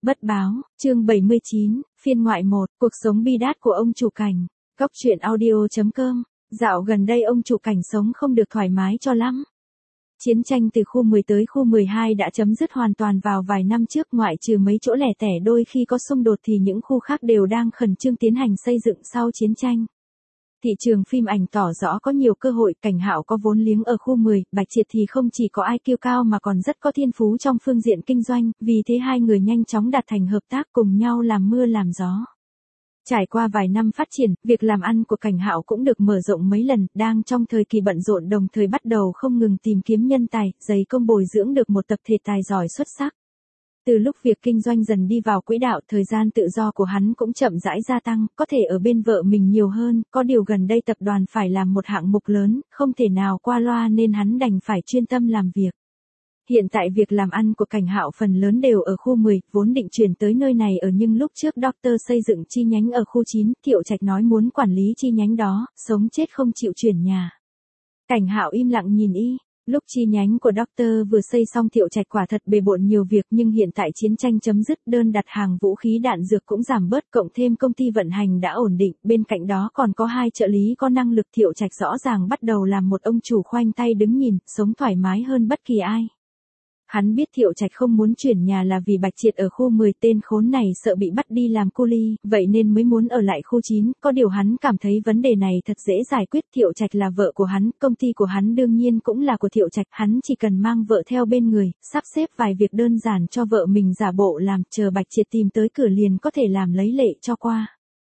Bất báo, chương 79, phiên ngoại 1, cuộc sống bi đát của ông chủ Cảnh. Góc truyện audio.com. Dạo gần đây ông chủ Cảnh sống không được thoải mái cho lắm. Chiến tranh từ khu 10 tới khu 12 đã chấm dứt hoàn toàn vào vài năm trước, ngoại trừ mấy chỗ lẻ tẻ đôi khi có xung đột thì những khu khác đều đang khẩn trương tiến hành xây dựng sau chiến tranh. Thị trường phim ảnh tỏ rõ có nhiều cơ hội. Cảnh Hạo có vốn liếng ở khu 10, Bạch Triệt thì không chỉ có IQ cao mà còn rất có thiên phú trong phương diện kinh doanh, vì thế hai người nhanh chóng đạt thành hợp tác cùng nhau làm mưa làm gió. Trải qua vài năm phát triển, việc làm ăn của Cảnh Hạo cũng được mở rộng mấy lần, đang trong thời kỳ bận rộn đồng thời bắt đầu không ngừng tìm kiếm nhân tài, dày công bồi dưỡng được một tập thể tài giỏi xuất sắc. Từ lúc việc kinh doanh dần đi vào quỹ đạo, thời gian tự do của hắn cũng chậm rãi gia tăng, có thể ở bên vợ mình nhiều hơn, có điều gần đây tập đoàn phải làm một hạng mục lớn, không thể nào qua loa nên hắn đành phải chuyên tâm làm việc. Hiện tại việc làm ăn của Cảnh Hạo phần lớn đều ở khu 10, vốn định chuyển tới nơi này ở nhưng lúc trước Doctor xây dựng chi nhánh ở khu 9, Thiệu Trạch nói muốn quản lý chi nhánh đó, sống chết không chịu chuyển nhà. Cảnh Hạo im lặng nhìn y. Lúc chi nhánh của Doctor vừa xây xong, Thiệu Trạch quả thật bề bộn nhiều việc, nhưng hiện tại chiến tranh chấm dứt, đơn đặt hàng vũ khí đạn dược cũng giảm bớt, cộng thêm công ty vận hành đã ổn định, bên cạnh đó còn có hai trợ lý có năng lực. Thiệu Trạch rõ ràng bắt đầu làm một ông chủ khoanh tay đứng nhìn, sống thoải mái hơn bất kỳ ai. Hắn biết Thiệu Trạch không muốn chuyển nhà là vì Bạch Triệt ở khu 10, tên khốn này sợ bị bắt đi làm cu li, vậy nên mới muốn ở lại khu 9, có điều hắn cảm thấy vấn đề này thật dễ giải quyết. Thiệu Trạch là vợ của hắn, công ty của hắn đương nhiên cũng là của Thiệu Trạch, hắn chỉ cần mang vợ theo bên người, sắp xếp vài việc đơn giản cho vợ mình giả bộ làm, chờ Bạch Triệt tìm tới cửa liền có thể làm lấy lệ cho qua.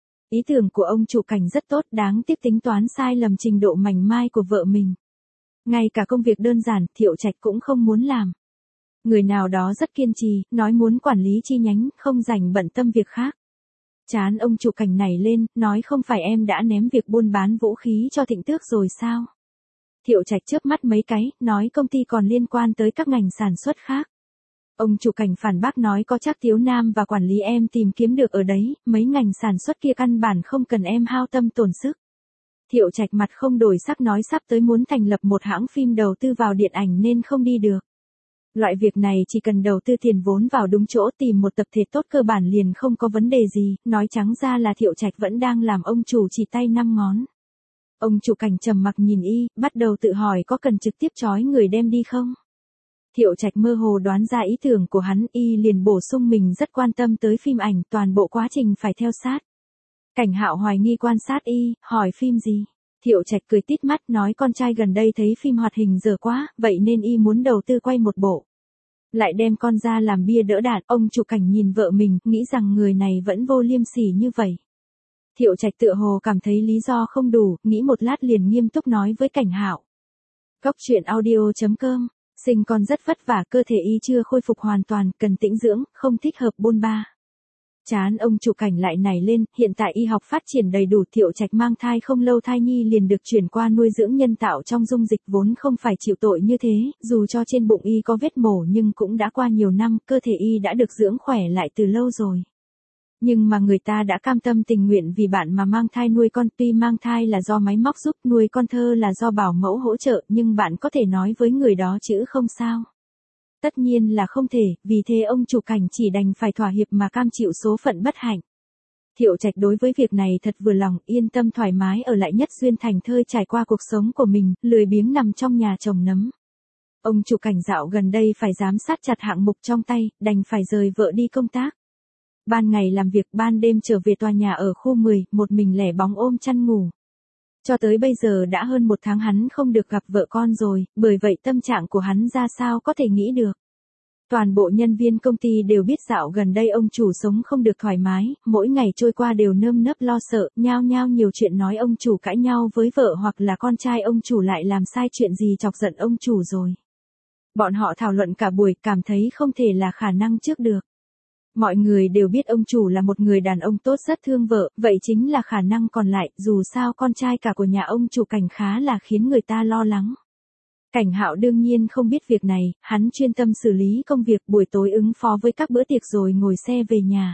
Ý tưởng của ông chủ Cảnh rất tốt, đáng tiếc tính toán sai lầm trình độ mảnh mai của vợ mình. Ngay cả công việc đơn giản, Thiệu Trạch cũng không muốn làm. Người nào đó rất kiên trì, nói muốn quản lý chi nhánh, không rảnh bận tâm việc khác. Chán ông chủ Cảnh này lên, nói không phải em đã ném việc buôn bán vũ khí cho Thịnh Tước rồi sao? Thiệu Trạch chớp mắt mấy cái, nói công ty còn liên quan tới các ngành sản xuất khác. Ông chủ Cảnh phản bác nói có chắc Tiếu Nam và quản lý em tìm kiếm được ở đấy, mấy ngành sản xuất kia căn bản không cần em hao tâm tổn sức. Thiệu Trạch mặt không đổi sắc nói sắp tới muốn thành lập một hãng phim đầu tư vào điện ảnh nên không đi được. Loại việc này chỉ cần đầu tư tiền vốn vào đúng chỗ, tìm một tập thể tốt cơ bản liền không có vấn đề gì, nói trắng ra là Thiệu Trạch vẫn đang làm ông chủ chỉ tay năm ngón. Ông chủ Cảnh trầm mặc nhìn y, bắt đầu tự hỏi có cần trực tiếp trói người đem đi không? Thiệu Trạch mơ hồ đoán ra ý tưởng của hắn, y liền bổ sung mình rất quan tâm tới phim ảnh, toàn bộ quá trình phải theo sát. Cảnh Hạo hoài nghi quan sát y, hỏi phim gì? Thiệu Trạch cười tít mắt nói con trai gần đây thấy phim hoạt hình dở quá, vậy nên y muốn đầu tư quay một bộ. Lại đem con ra làm bia đỡ đạn. Ông chủ Cảnh nhìn vợ mình, nghĩ rằng người này vẫn vô liêm sỉ như vậy. Thiệu Trạch tựa hồ cảm thấy lý do không đủ, nghĩ một lát liền nghiêm túc nói với Cảnh Hạo. Góc truyện audio.com. Sinh con rất vất vả, cơ thể y chưa khôi phục hoàn toàn, cần tĩnh dưỡng, không thích hợp bôn ba. Chán ông chủ Cảnh lại nảy lên, hiện tại y học phát triển đầy đủ, Thiệu Trạch mang thai không lâu thai nhi liền được chuyển qua nuôi dưỡng nhân tạo trong dung dịch, vốn không phải chịu tội như thế, dù cho trên bụng y có vết mổ nhưng cũng đã qua nhiều năm, cơ thể y đã được dưỡng khỏe lại từ lâu rồi. Nhưng mà người ta đã cam tâm tình nguyện vì bạn mà mang thai nuôi con, tuy mang thai là do máy móc giúp, nuôi con thơ là do bảo mẫu hỗ trợ, nhưng bạn có thể nói với người đó chứ không sao. Tất nhiên là không thể, vì thế ông chủ Cảnh chỉ đành phải thỏa hiệp mà cam chịu số phận bất hạnh. Thiệu Trạch đối với việc này thật vừa lòng, yên tâm thoải mái ở lại Nhất Duyên thành thơi trải qua cuộc sống của mình, lười biếng nằm trong nhà trồng nấm. Ông chủ Cảnh dạo gần đây phải giám sát chặt hạng mục trong tay, đành phải rời vợ đi công tác. Ban ngày làm việc, ban đêm trở về tòa nhà ở khu 10, một mình lẻ bóng ôm chăn ngủ. Cho tới bây giờ đã hơn một tháng hắn không được gặp vợ con rồi, bởi vậy tâm trạng của hắn ra sao có thể nghĩ được. Toàn bộ nhân viên công ty đều biết dạo gần đây ông chủ sống không được thoải mái, mỗi ngày trôi qua đều nơm nớp lo sợ, nhao nhao nhiều chuyện nói ông chủ cãi nhau với vợ hoặc là con trai ông chủ lại làm sai chuyện gì chọc giận ông chủ rồi. Bọn họ thảo luận cả buổi, cảm thấy không thể là khả năng trước được. Mọi người đều biết ông chủ là một người đàn ông tốt rất thương vợ, vậy chính là khả năng còn lại, dù sao con trai cả của nhà ông chủ Cảnh khá là khiến người ta lo lắng. Cảnh Hạo đương nhiên không biết việc này, hắn chuyên tâm xử lý công việc, buổi tối ứng phó với các bữa tiệc rồi ngồi xe về nhà.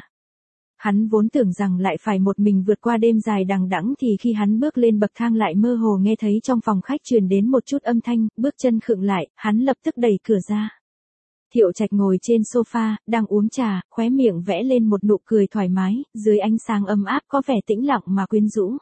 Hắn vốn tưởng rằng lại phải một mình vượt qua đêm dài đằng đẵng thì khi hắn bước lên bậc thang lại mơ hồ nghe thấy trong phòng khách truyền đến một chút âm thanh, bước chân khựng lại, hắn lập tức đẩy cửa ra. Thiệu Trạch ngồi trên sofa, đang uống trà, khóe miệng vẽ lên một nụ cười thoải mái, dưới ánh sáng ấm áp có vẻ tĩnh lặng mà quyến rũ.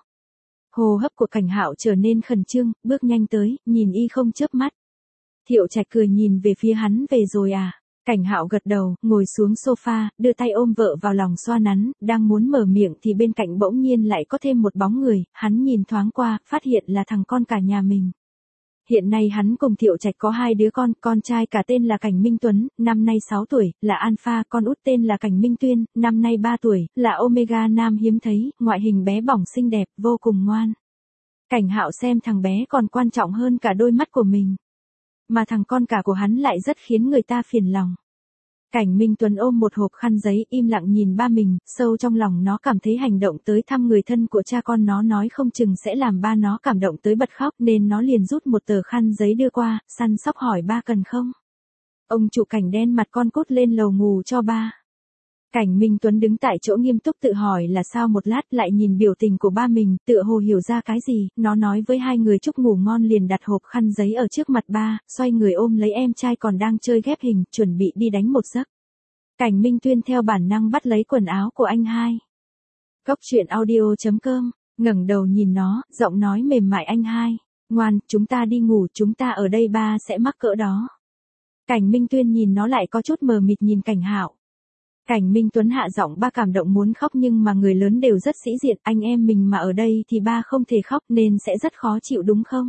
Hô hấp của Cảnh Hạo trở nên khẩn trương, bước nhanh tới, nhìn y không chớp mắt. Thiệu Trạch cười nhìn về phía hắn, về rồi à? Cảnh Hạo gật đầu, ngồi xuống sofa, đưa tay ôm vợ vào lòng xoa nắn, đang muốn mở miệng thì bên cạnh bỗng nhiên lại có thêm một bóng người, hắn nhìn thoáng qua, phát hiện là thằng con cả nhà mình. Hiện nay hắn cùng Thiệu Trạch có 2 đứa con trai cả tên là Cảnh Minh Tuấn, năm nay 6 tuổi, là Alpha, con út tên là Cảnh Minh Tuyên, năm nay 3 tuổi, là Omega nam hiếm thấy, ngoại hình bé bỏng xinh đẹp, vô cùng ngoan. Cảnh Hạo xem thằng bé còn quan trọng hơn cả đôi mắt của mình. Mà thằng con cả của hắn lại rất khiến người ta phiền lòng. Cảnh Minh Tuấn ôm một hộp khăn giấy, im lặng nhìn ba mình, sâu trong lòng nó cảm thấy hành động tới thăm người thân của cha con nó nói không chừng sẽ làm ba nó cảm động tới bật khóc, nên nó liền rút một tờ khăn giấy đưa qua, săn sóc hỏi ba cần không. Ông chủ Cảnh đen mặt con cút lên lầu ngủ cho ba. Cảnh Minh Tuấn đứng tại chỗ nghiêm túc tự hỏi là sao, một lát lại nhìn biểu tình của ba mình, tựa hồ hiểu ra cái gì, nó nói với 2 người chúc ngủ ngon liền đặt hộp khăn giấy ở trước mặt ba, xoay người ôm lấy em trai còn đang chơi ghép hình, chuẩn bị đi đánh một giấc. Cảnh Minh Tuyên theo bản năng bắt lấy quần áo của anh hai. Cốc truyện audio.com, ngẩng đầu nhìn nó, giọng nói mềm mại, anh hai, ngoan, chúng ta đi ngủ, chúng ta ở đây ba sẽ mắc cỡ đó. Cảnh Minh Tuyên nhìn nó lại có chút mờ mịt nhìn Cảnh Hạo. Cảnh Minh Tuấn hạ giọng, ba cảm động muốn khóc nhưng mà người lớn đều rất sĩ diện, anh em mình mà ở đây thì ba không thể khóc nên sẽ rất khó chịu đúng không?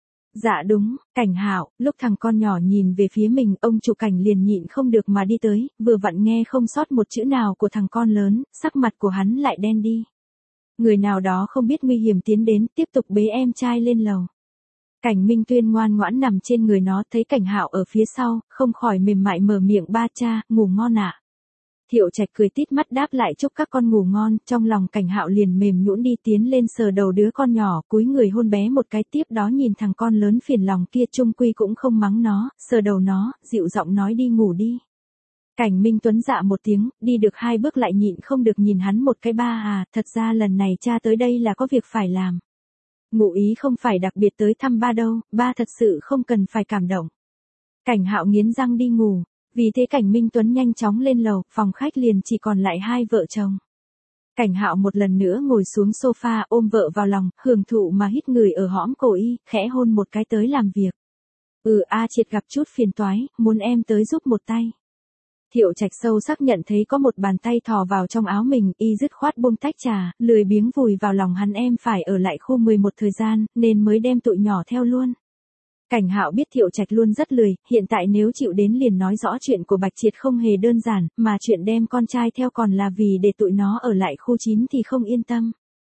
Dạ đúng, Cảnh Hạo, lúc thằng con nhỏ nhìn về phía mình, ông chủ Cảnh liền nhịn không được mà đi tới, vừa vặn nghe không sót một chữ nào của thằng con lớn, sắc mặt của hắn lại đen đi. Người nào đó không biết nguy hiểm tiến đến, tiếp tục bế em trai lên lầu. Cảnh Minh Tuyên ngoan ngoãn nằm trên người nó, thấy Cảnh Hạo ở phía sau, không khỏi mềm mại mở miệng, ba cha, ngủ ngon ạ. Thiệu Trạch cười tít mắt đáp lại chúc các con ngủ ngon, trong lòng Cảnh Hạo liền mềm nhũn đi tiến lên sờ đầu đứa con nhỏ, cúi người hôn bé một cái, tiếp đó nhìn thằng con lớn phiền lòng kia chung quy cũng không mắng nó, sờ đầu nó, dịu giọng nói đi ngủ đi. Cảnh Minh Tuấn dạ một tiếng, đi được 2 bước lại nhịn không được nhìn hắn một cái, ba à, thật ra lần này cha tới đây là có việc phải làm. Ngụ ý không phải đặc biệt tới thăm ba đâu, ba thật sự không cần phải cảm động. Cảnh Hạo nghiến răng đi ngủ. Vì thế Cảnh Minh Tuấn nhanh chóng lên lầu, phòng khách liền chỉ còn lại 2 vợ chồng. Cảnh Hạo một lần nữa ngồi xuống sofa ôm vợ vào lòng, hưởng thụ mà hít người ở hõm cổ y, khẽ hôn một cái, tới làm việc. Triệt gặp chút phiền toái, muốn em tới giúp một tay. Thiệu Trạch sâu sắc nhận thấy có một bàn tay thò vào trong áo mình, y dứt khoát buông tách trà, lười biếng vùi vào lòng hắn, em phải ở lại khu 11 thời gian, nên mới đem tụi nhỏ theo luôn. Cảnh Hạo biết Thiệu Trạch luôn rất lười, hiện tại nếu chịu đến liền nói rõ chuyện của Bạch Triệt không hề đơn giản, mà chuyện đem con trai theo còn là vì để tụi nó ở lại khu 9 thì không yên tâm.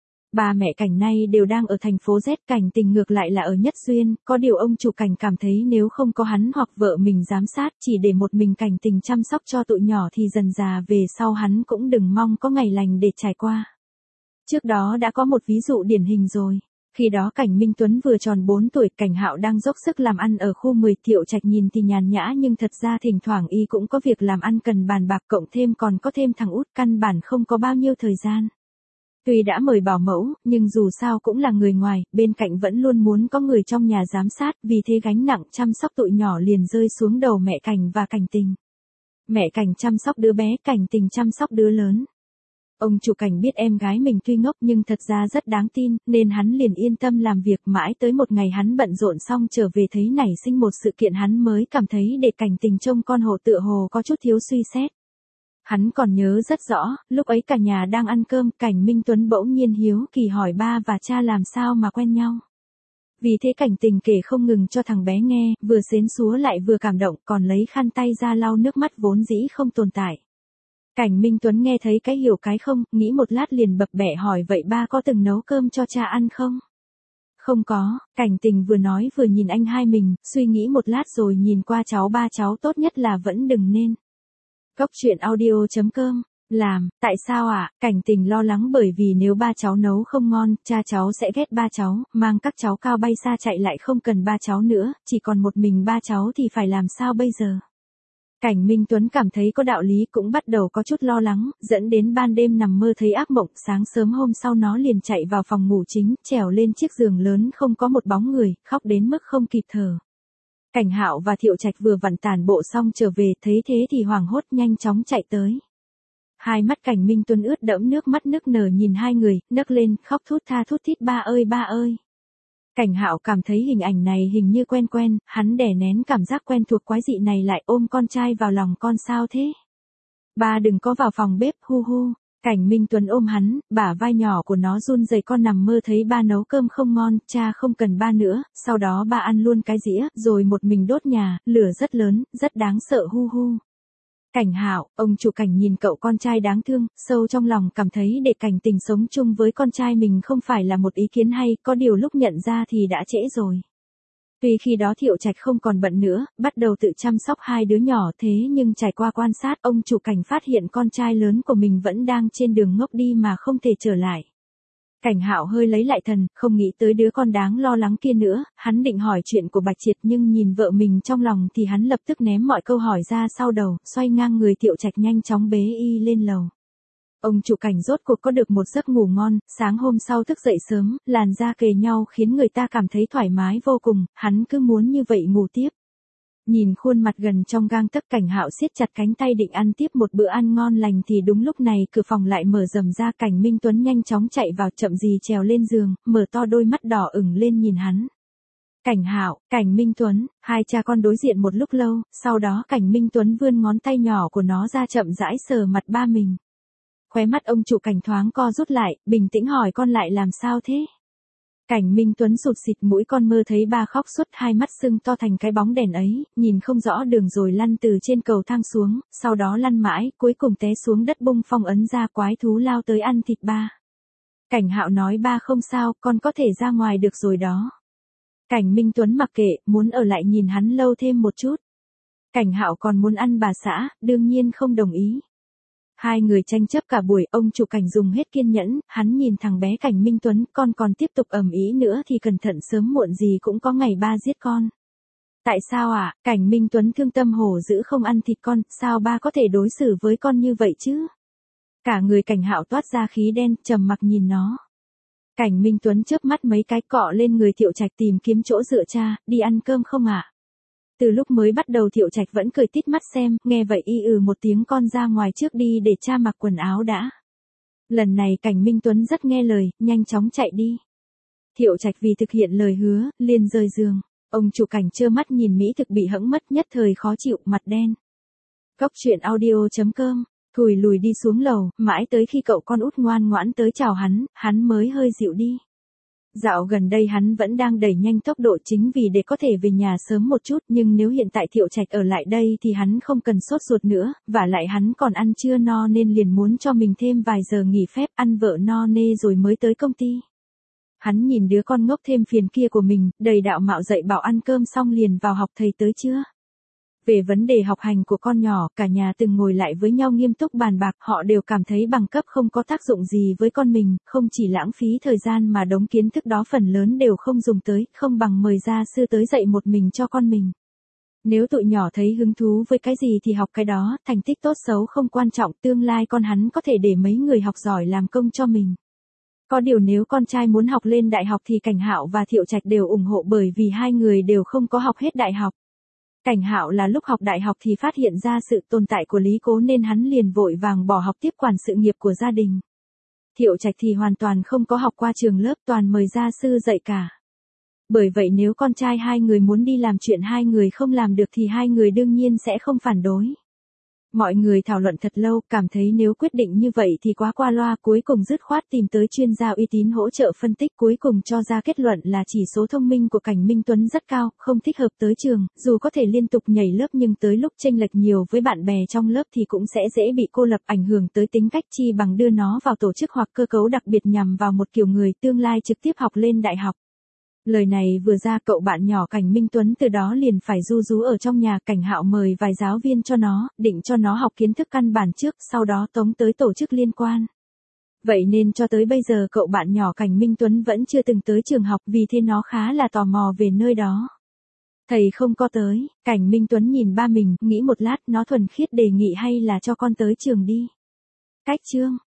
Ba mẹ Cảnh nay đều đang ở thành phố Z, Cảnh Tình ngược lại là ở Nhất Xuyên, có điều ông chủ Cảnh cảm thấy nếu không có hắn hoặc vợ mình giám sát, chỉ để một mình Cảnh Tình chăm sóc cho tụi nhỏ thì dần già về sau hắn cũng đừng mong có ngày lành để trải qua. Trước đó đã có một ví dụ điển hình rồi. Khi đó Cảnh Minh Tuấn vừa tròn 4 tuổi, Cảnh Hạo đang dốc sức làm ăn ở khu 10, Thiệu Trạch nhìn thì nhàn nhã nhưng thật ra thỉnh thoảng y cũng có việc làm ăn cần bàn bạc, cộng thêm còn có thêm thằng út, căn bản không có bao nhiêu thời gian. Tuy đã mời bảo mẫu, nhưng dù sao cũng là người ngoài, bên cạnh vẫn luôn muốn có người trong nhà giám sát, vì thế gánh nặng chăm sóc tụi nhỏ liền rơi xuống đầu mẹ Cảnh và Cảnh Tình. Mẹ Cảnh chăm sóc đứa bé, Cảnh Tình chăm sóc đứa lớn. Ông chủ Cảnh biết em gái mình tuy ngốc nhưng thật ra rất đáng tin, nên hắn liền yên tâm làm việc, mãi tới một ngày hắn bận rộn xong trở về thấy nảy sinh một sự kiện, hắn mới cảm thấy để Cảnh Tình trông con hồ tựa hồ có chút thiếu suy xét. Hắn còn nhớ rất rõ, lúc ấy cả nhà đang ăn cơm, Cảnh Minh Tuấn bỗng nhiên hiếu kỳ hỏi ba và cha làm sao mà quen nhau. Vì thế Cảnh Tình kể không ngừng cho thằng bé nghe, vừa xến xúa lại vừa cảm động, còn lấy khăn tay ra lau nước mắt vốn dĩ không tồn tại. Cảnh Minh Tuấn nghe thấy cái hiểu cái không, nghĩ một lát liền bập bẹ hỏi, vậy ba có từng nấu cơm cho cha ăn không? Không có, Cảnh Tình vừa nói vừa nhìn anh hai mình, suy nghĩ một lát rồi nhìn qua cháu, ba cháu tốt nhất là vẫn đừng nên. Cốc truyện audio.com, làm, tại sao ạ? Cảnh Tình lo lắng bởi vì nếu ba cháu nấu không ngon, cha cháu sẽ ghét ba cháu, mang các cháu cao bay xa chạy lại không cần ba cháu nữa, chỉ còn một mình ba cháu thì phải làm sao bây giờ? Cảnh Minh Tuấn cảm thấy có đạo lý, cũng bắt đầu có chút lo lắng, dẫn đến ban đêm nằm mơ thấy ác mộng, sáng sớm hôm sau nó liền chạy vào phòng ngủ chính, trèo lên chiếc giường lớn không có một bóng người, khóc đến mức không kịp thở. Cảnh Hạo và Thiệu Trạch vừa vặn tản bộ xong trở về, thấy thế thì hoảng hốt nhanh chóng chạy tới. Hai mắt Cảnh Minh Tuấn ướt đẫm nước mắt nức nở nhìn hai người, nấc lên, khóc thút tha thút thít, ba ơi ba ơi. Cảnh Hạo cảm thấy hình ảnh này hình như quen quen, hắn đè nén cảm giác quen thuộc quái dị này lại, ôm con trai vào lòng, con sao thế? Ba đừng có vào phòng bếp, hu hu. Cảnh Minh Tuấn ôm hắn, bả vai nhỏ của nó run rẩy, con nằm mơ thấy ba nấu cơm không ngon, cha không cần ba nữa, sau đó ba ăn luôn cái dĩa, rồi một mình đốt nhà, lửa rất lớn, rất đáng sợ, hu hu. Cảnh Hạo, ông chủ Cảnh nhìn cậu con trai đáng thương, sâu trong lòng cảm thấy để Cảnh Tình sống chung với con trai mình không phải là một ý kiến hay, có điều lúc nhận ra thì đã trễ rồi. Tuy khi đó Thiệu Trạch không còn bận nữa, bắt đầu tự chăm sóc hai đứa nhỏ, thế nhưng trải qua quan sát, ông chủ Cảnh phát hiện con trai lớn của mình vẫn đang trên đường ngốc đi mà không thể trở lại. Cảnh Hạo hơi lấy lại thần, không nghĩ tới đứa con đáng lo lắng kia nữa, hắn định hỏi chuyện của Bạch Triệt nhưng nhìn vợ mình trong lòng thì hắn lập tức ném mọi câu hỏi ra sau đầu, xoay ngang người Thiệu Trạch nhanh chóng bế y lên lầu. Ông chủ Cảnh rốt cuộc có được một giấc ngủ ngon, sáng hôm sau thức dậy sớm, làn da kề nhau khiến người ta cảm thấy thoải mái vô cùng, hắn cứ muốn như vậy ngủ tiếp. Nhìn khuôn mặt gần trong gang tấc, Cảnh Hạo siết chặt cánh tay định ăn tiếp một bữa ăn ngon lành thì đúng lúc này cửa phòng lại mở rầm ra, Cảnh Minh Tuấn nhanh chóng chạy vào, chậm gì trèo lên giường, mở to đôi mắt đỏ ửng lên nhìn hắn. Cảnh Hạo, Cảnh Minh Tuấn, hai cha con đối diện một lúc lâu, sau đó Cảnh Minh Tuấn vươn ngón tay nhỏ của nó ra chậm rãi sờ mặt ba mình. Khóe mắt ông chủ Cảnh thoáng co rút lại, bình tĩnh hỏi con lại làm sao thế? Cảnh Minh Tuấn sụt sịt mũi, con mơ thấy ba khóc suốt, hai mắt sưng to thành cái bóng đèn ấy, nhìn không rõ đường rồi lăn từ trên cầu thang xuống, sau đó lăn mãi, cuối cùng té xuống đất bung phong ấn ra, quái thú lao tới ăn thịt ba. Cảnh Hạo nói ba không sao, con có thể ra ngoài được rồi đó. Cảnh Minh Tuấn mặc kệ, muốn ở lại nhìn hắn lâu thêm một chút. Cảnh Hạo còn muốn ăn bà xã, đương nhiên không đồng ý. Hai người tranh chấp cả buổi, ông chủ Cảnh dùng hết kiên nhẫn, hắn nhìn thằng bé Cảnh Minh Tuấn, con còn tiếp tục ầm ĩ nữa thì cẩn thận sớm muộn gì cũng có ngày ba giết con. Tại sao ạ? Cảnh Minh Tuấn thương tâm hổ dữ không ăn thịt con, sao ba có thể đối xử với con như vậy chứ? Cả người Cảnh Hạo toát ra khí đen, trầm mặc nhìn nó. Cảnh Minh Tuấn chớp mắt mấy cái, cọ lên người Thiệu Trạch tìm kiếm chỗ dựa, cha, đi ăn cơm không ạ? Từ lúc mới bắt đầu Thiệu Trạch vẫn cười tít mắt xem, nghe vậy y một tiếng, con ra ngoài trước đi để cha mặc quần áo đã. Lần này Cảnh Minh Tuấn rất nghe lời, nhanh chóng chạy đi. Thiệu Trạch vì thực hiện lời hứa, liền rời giường. Ông chủ Cảnh trơ mắt nhìn mỹ thực bị hẫng mất, nhất thời khó chịu, mặt đen. Cóc truyện audio.com, thùi lùi đi xuống lầu, mãi tới khi cậu con út ngoan ngoãn tới chào hắn mới hơi dịu đi. Dạo gần đây hắn vẫn đang đẩy nhanh tốc độ chính vì để có thể về nhà sớm một chút, nhưng nếu hiện tại Thiệu Trạch ở lại đây thì hắn không cần sốt ruột nữa, vả lại hắn còn ăn chưa no nên liền muốn cho mình thêm vài giờ nghỉ phép, ăn vợ no nê rồi mới tới công ty. Hắn nhìn đứa con ngốc thêm phiền kia của mình, đầy đạo mạo dạy bảo ăn cơm xong liền vào học, thầy tới chưa? Về vấn đề học hành của con nhỏ, cả nhà từng ngồi lại với nhau nghiêm túc bàn bạc, họ đều cảm thấy bằng cấp không có tác dụng gì với con mình, không chỉ lãng phí thời gian mà đống kiến thức đó phần lớn đều không dùng tới, không bằng mời gia sư tới dạy một mình cho con mình. Nếu tụi nhỏ thấy hứng thú với cái gì thì học cái đó, thành tích tốt xấu không quan trọng, tương lai con hắn có thể để mấy người học giỏi làm công cho mình. Có điều nếu con trai muốn học lên đại học thì Cảnh Hạo và Thiệu Trạch đều ủng hộ, bởi vì hai người đều không có học hết đại học. Cảnh Hạo là lúc học đại học thì phát hiện ra sự tồn tại của Lý Cố nên hắn liền vội vàng bỏ học tiếp quản sự nghiệp của gia đình. Thiệu Trạch thì hoàn toàn không có học qua trường lớp, toàn mời gia sư dạy cả. Bởi vậy nếu con trai hai người muốn đi làm chuyện hai người không làm được thì hai người đương nhiên sẽ không phản đối. Mọi người thảo luận thật lâu, cảm thấy nếu quyết định như vậy thì quá qua loa, cuối cùng dứt khoát tìm tới chuyên gia uy tín hỗ trợ phân tích, cuối cùng cho ra kết luận là chỉ số thông minh của Cảnh Minh Tuấn rất cao, không thích hợp tới trường, dù có thể liên tục nhảy lớp nhưng tới lúc chênh lệch nhiều với bạn bè trong lớp thì cũng sẽ dễ bị cô lập, ảnh hưởng tới tính cách, chi bằng đưa nó vào tổ chức hoặc cơ cấu đặc biệt nhằm vào một kiểu người tương lai trực tiếp học lên đại học. Lời này vừa ra, cậu bạn nhỏ Cảnh Minh Tuấn từ đó liền phải ru rú ở trong nhà. Cảnh Hạo mời vài giáo viên cho nó, định cho nó học kiến thức căn bản trước, sau đó tống tới tổ chức liên quan. Vậy nên cho tới bây giờ cậu bạn nhỏ Cảnh Minh Tuấn vẫn chưa từng tới trường học, vì thế nó khá là tò mò về nơi đó. Thầy không có tới, Cảnh Minh Tuấn nhìn ba mình, nghĩ một lát, nó thuần khiết đề nghị hay là cho con tới trường đi. Cách chương.